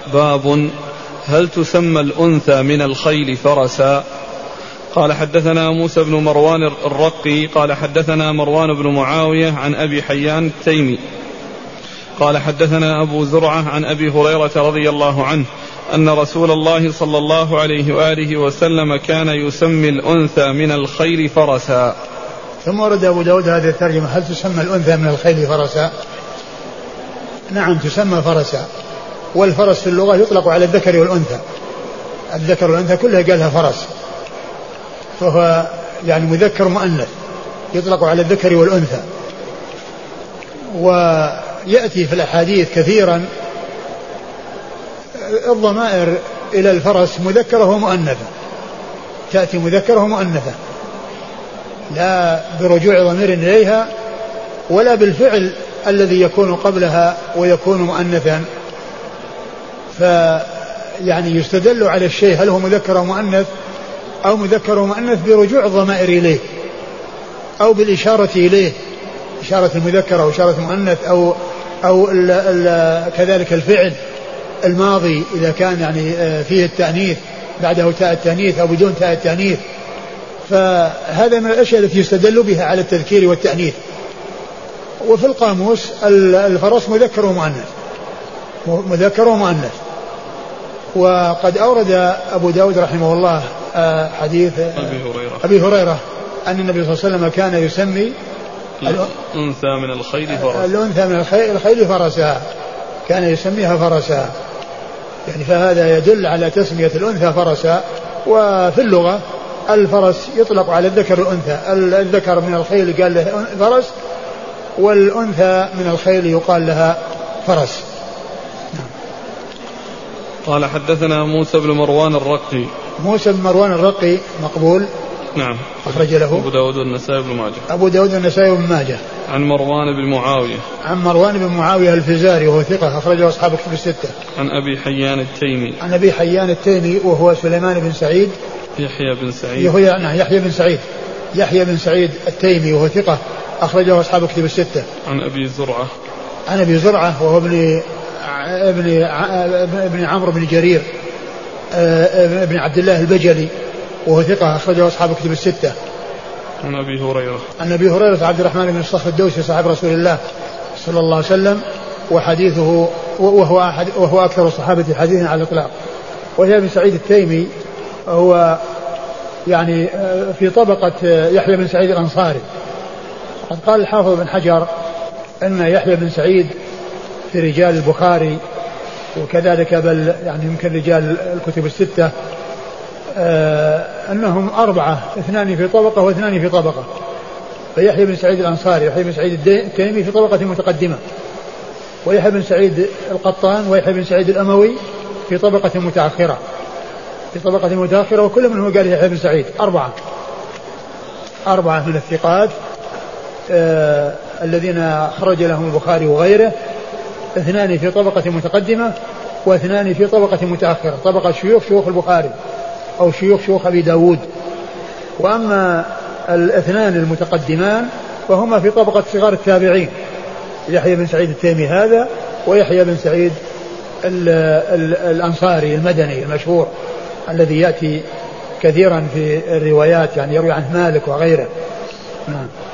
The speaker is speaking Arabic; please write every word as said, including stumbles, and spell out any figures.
باب هل تسمى الأنثى من الخيل فرسا؟ قال حدثنا موسى بن مروان الرقي قال حدثنا مروان بن معاوية عن أبي حيان التيمي قال حدثنا أبو زرعة عن أبي هريرة رضي الله عنه أن رسول الله صلى الله عليه وآله وسلم كان يسمي الأنثى من الخيل فرسا. ثم ورد أبو داود هذه الترجمة هل تسمى الأنثى من الخيل فرسا؟ نعم تسمى فرسا، والفرس في اللغة يطلق على الذكر والأنثى، الذكر والأنثى كلها قالها فرس، فهو يعني مذكر مؤنث يطلق على الذكر والأنثى. ويأتي في الأحاديث كثيرا الضمائر إلى الفرس مذكرة ومؤنثة، تأتي مذكرة ومؤنثة لا برجوع ضمير إليها ولا بالفعل الذي يكون قبلها ويكون مؤنثا. فيعني يستدل على الشيء هل هو مذكر ومؤنث أو مذكر ومؤنث برجوع الضمائر إليه أو بالإشارة إليه، إشارة المذكر أو إشارة المؤنث أو أو ال ال كذلك الفعل الماضي إذا كان يعني فيه التأنيث بعده تاء التأنيث أو بدون تاء التأنيث. فهذا من الأشياء التي يستدل بها على التذكير والتأنيث. وفي القاموس الفرس مذكر ومؤنث، مذكر ومؤنث. وقد أورد أبو داود رحمه الله حديث أبي هريرة, أبي هريرة أن النبي صلى الله عليه وسلم كان يسمي الأنثى من الخيل فرسا، الأنثى من الخيل فرسا، كان يسميها فرسا، يعني فهذا يدل على تسمية الأنثى فرسا. وفي اللغة الفرس يطلق على الذكر والأنثى، الذكر من الخيل قال له فرس، والأنثى من الخيل يقال لها فرس. قال حدثنا موسى بن مروان الرقي. موسى بن مروان الرقي مقبول، نعم، أخرج له أبو داود والنسائي بن ماجه. أبو داود والنسائي بن ماجه. عن مروان بن معاوية. عن مروان بن معاوية الفزاري وهو ثقة أخرجه أصحاب الكتب الستة. عن أبي حيان التيمي. عن أبي حيان التيمي وهو سليمان بن سعيد. يحيى بن سعيد. يحيى نعم يحيى بن سعيد. يحيى بن سعيد التيمي وهو ثقة أخرجه أصحاب الكتب الستة. عن أبي زرعة. عن أبي زرعة وهو ابن ابن ابن عمرو بن جرير ابن عبد الله البجلي وهو ثقة أخرجه أصحاب الكتب الستة. عن أبي هريرة. عن أبي هريرة عبد الرحمن بن الصخر الدوسي صاحب رسول الله صلى الله عليه وسلم، وحديثه وهو أحد وهو أكثر الصحابة حديثا على الإطلاق. وهي بن سعيد التيمي هو يعني في طبقة يحيى بن سعيد الأنصاري. قد قال الحافظ بن حجر أن يحيى بن سعيد في رجال البخاري وكذلك بل يعني يمكن رجال الكتب الستة آه أنهم أربعة، اثنان في طبقة واثنان في طبقة. فيحيى بن سعيد الأنصاري يحيى بن سعيد التيمي في طبقة متقدمة، ويحيى بن سعيد القطان ويحيى بن سعيد الأموي في طبقة متأخرة في طبقة متأخرة وكل منهم قال يحيى بن سعيد. أربعة أربعة من الثقات آه الذين خرج لهم البخاري وغيره، اثنان في طبقة متقدمة واثنان في طبقة متأخرة، طبقة شيوخ شيوخ البخاري أو شيوخ شيوخ أبي داود. وأما الاثنان المتقدمان فهما في طبقة صغار التابعين، يحيى بن سعيد التيمي هذا ويحيى بن سعيد ال ال الأنصاري المدني المشهور الذي يأتي كثيرا في الروايات، يعني يروي عنه مالك وغيره. نعم.